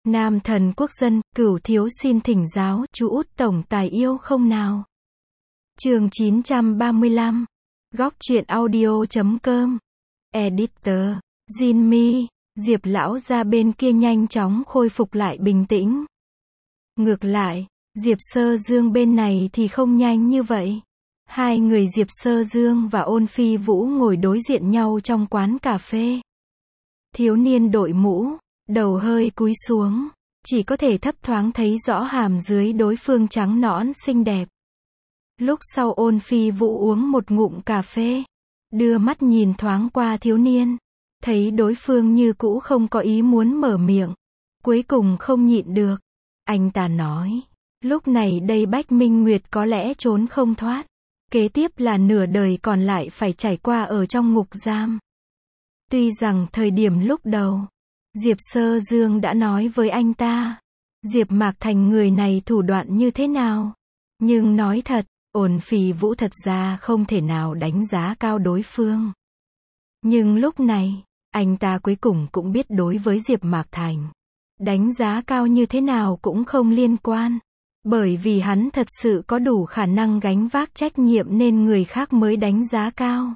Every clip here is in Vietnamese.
Nam thần quốc dân, Cửu thiếu xin thỉnh giáo, chú út tổng tài yêu không nào? Chương 935. Góc truyện audio.com. Editor Jinmi. Diệp lão gia bên kia nhanh chóng khôi phục lại bình tĩnh. Ngược lại, Diệp Sơ Dương bên này thì không nhanh như vậy. Hai người Diệp Sơ Dương và Ôn Phi Vũ ngồi đối diện nhau trong quán cà phê. Thiếu niên đội mũ, đầu hơi cúi xuống, chỉ có thể thấp thoáng thấy rõ hàm dưới đối phương trắng nõn xinh đẹp. Lúc sau Ôn Phi Vũ uống một ngụm cà phê, đưa mắt nhìn thoáng qua thiếu niên, thấy đối phương như cũ không có ý muốn mở miệng, cuối cùng không nhịn được. Anh ta nói, lúc này đây Bách Minh Nguyệt có lẽ trốn không thoát, kế tiếp là nửa đời còn lại phải trải qua ở trong ngục giam. Tuy rằng thời điểm lúc đầu, Diệp Sơ Dương đã nói với anh ta, Diệp Mạc Thành người này thủ đoạn như thế nào, nhưng nói thật, Ôn Phi Vũ thật ra không thể nào đánh giá cao đối phương. Nhưng lúc này, anh ta cuối cùng cũng biết đối với Diệp Mạc Thành, đánh giá cao như thế nào cũng không liên quan, bởi vì hắn thật sự có đủ khả năng gánh vác trách nhiệm nên người khác mới đánh giá cao.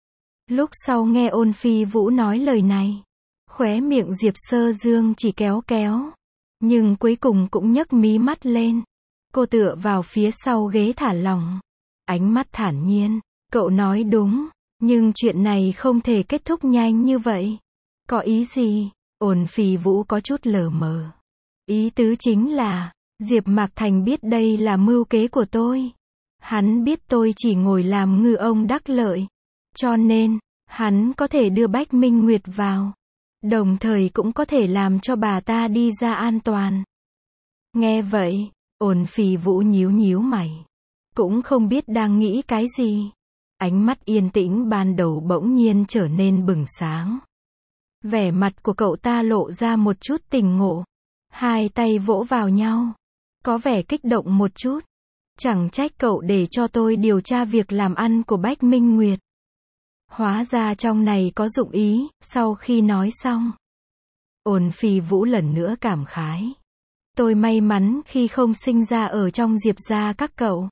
Lúc sau nghe Ôn Phi Vũ nói lời này, khóe miệng Diệp Sơ Dương chỉ kéo kéo, nhưng cuối cùng cũng nhấc mí mắt lên. Cô tựa vào phía sau ghế thả lỏng, ánh mắt thản nhiên, cậu nói đúng, nhưng chuyện này không thể kết thúc nhanh như vậy. Có ý gì? Ôn Phi Vũ có chút lờ mờ. Ý tứ chính là, Diệp Mạc Thành biết đây là mưu kế của tôi. Hắn biết tôi chỉ ngồi làm ngư ông đắc lợi. Cho nên, hắn có thể đưa Bách Minh Nguyệt vào. Đồng thời cũng có thể làm cho bà ta đi ra an toàn. Nghe vậy, Ôn Phi Vũ nhíu nhíu mày. Cũng không biết đang nghĩ cái gì. Ánh mắt yên tĩnh ban đầu bỗng nhiên trở nên bừng sáng. Vẻ mặt của cậu ta lộ ra một chút tỉnh ngộ. Hai tay vỗ vào nhau. Có vẻ kích động một chút. Chẳng trách cậu để cho tôi điều tra việc làm ăn của Bách Minh Nguyệt. Hóa ra trong này có dụng ý. Sau khi nói xong, Ôn Phi Vũ lần nữa cảm khái. Tôi may mắn khi không sinh ra ở trong Diệp gia các cậu.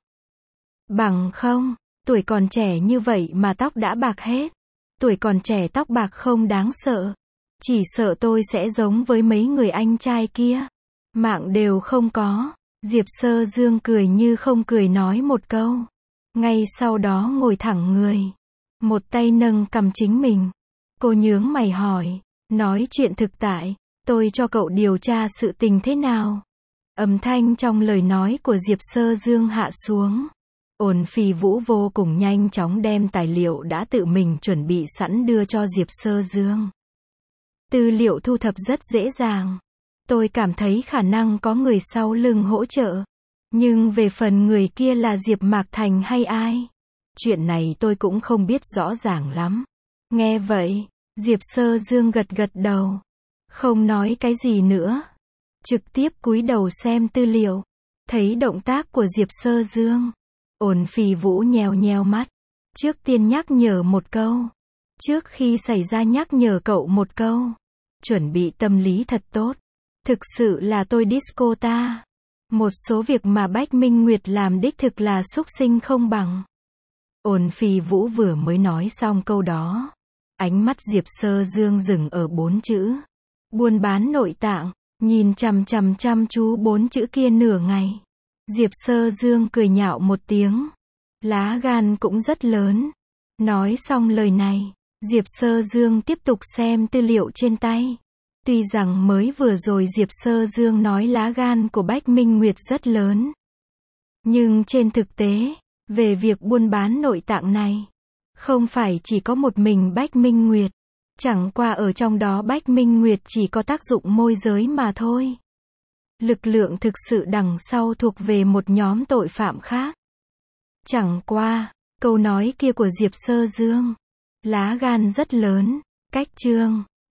Bằng không, tuổi còn trẻ như vậy mà tóc đã bạc hết. Tuổi còn trẻ tóc bạc không đáng sợ. Chỉ sợ tôi sẽ giống với mấy người anh trai kia. Mạng đều không có. Diệp Sơ Dương cười như không cười nói một câu. Ngay sau đó ngồi thẳng người. Một tay nâng cằm chính mình. Cô nhướng mày hỏi. Nói chuyện thực tại. Tôi cho cậu điều tra sự tình thế nào? Âm thanh trong lời nói của Diệp Sơ Dương hạ xuống. Ôn Phi Vũ vô cùng nhanh chóng đem tài liệu đã tự mình chuẩn bị sẵn đưa cho Diệp Sơ Dương. Tư liệu thu thập rất dễ dàng. Tôi cảm thấy khả năng có người sau lưng hỗ trợ. Nhưng về phần người kia là Diệp Mạc Thành hay ai? Chuyện này tôi cũng không biết rõ ràng lắm. Nghe vậy, Diệp Sơ Dương gật gật đầu. Không nói cái gì nữa. Trực tiếp cúi đầu xem tư liệu. Thấy động tác của Diệp Sơ Dương. Ôn Phi Vũ nheo nheo mắt. Trước tiên nhắc nhở một câu. Trước khi xảy ra nhắc nhở cậu một câu. Chuẩn bị tâm lý thật tốt. Thực sự là tôi disco ta. Một số việc mà Bách Minh Nguyệt làm đích thực là xúc sinh không bằng. Ôn Phi Vũ vừa mới nói xong câu đó. Ánh mắt Diệp Sơ Dương dừng ở 4 chữ. Buôn bán nội tạng. Nhìn chăm chú 4 chữ kia nửa ngày. Diệp Sơ Dương cười nhạo một tiếng. Lá gan cũng rất lớn. Nói xong lời này, Diệp Sơ Dương tiếp tục xem tư liệu trên tay. Tuy rằng mới vừa rồi Diệp Sơ Dương nói lá gan của Bách Minh Nguyệt rất lớn. Nhưng trên thực tế, về việc buôn bán nội tạng này, không phải chỉ có một mình Bách Minh Nguyệt. Chẳng qua ở trong đó Bách Minh Nguyệt chỉ có tác dụng môi giới mà thôi. Lực lượng thực sự đằng sau thuộc về một nhóm tội phạm khác. Chẳng qua, câu nói kia của Diệp Sơ Dương, lá gan rất lớn, cách chương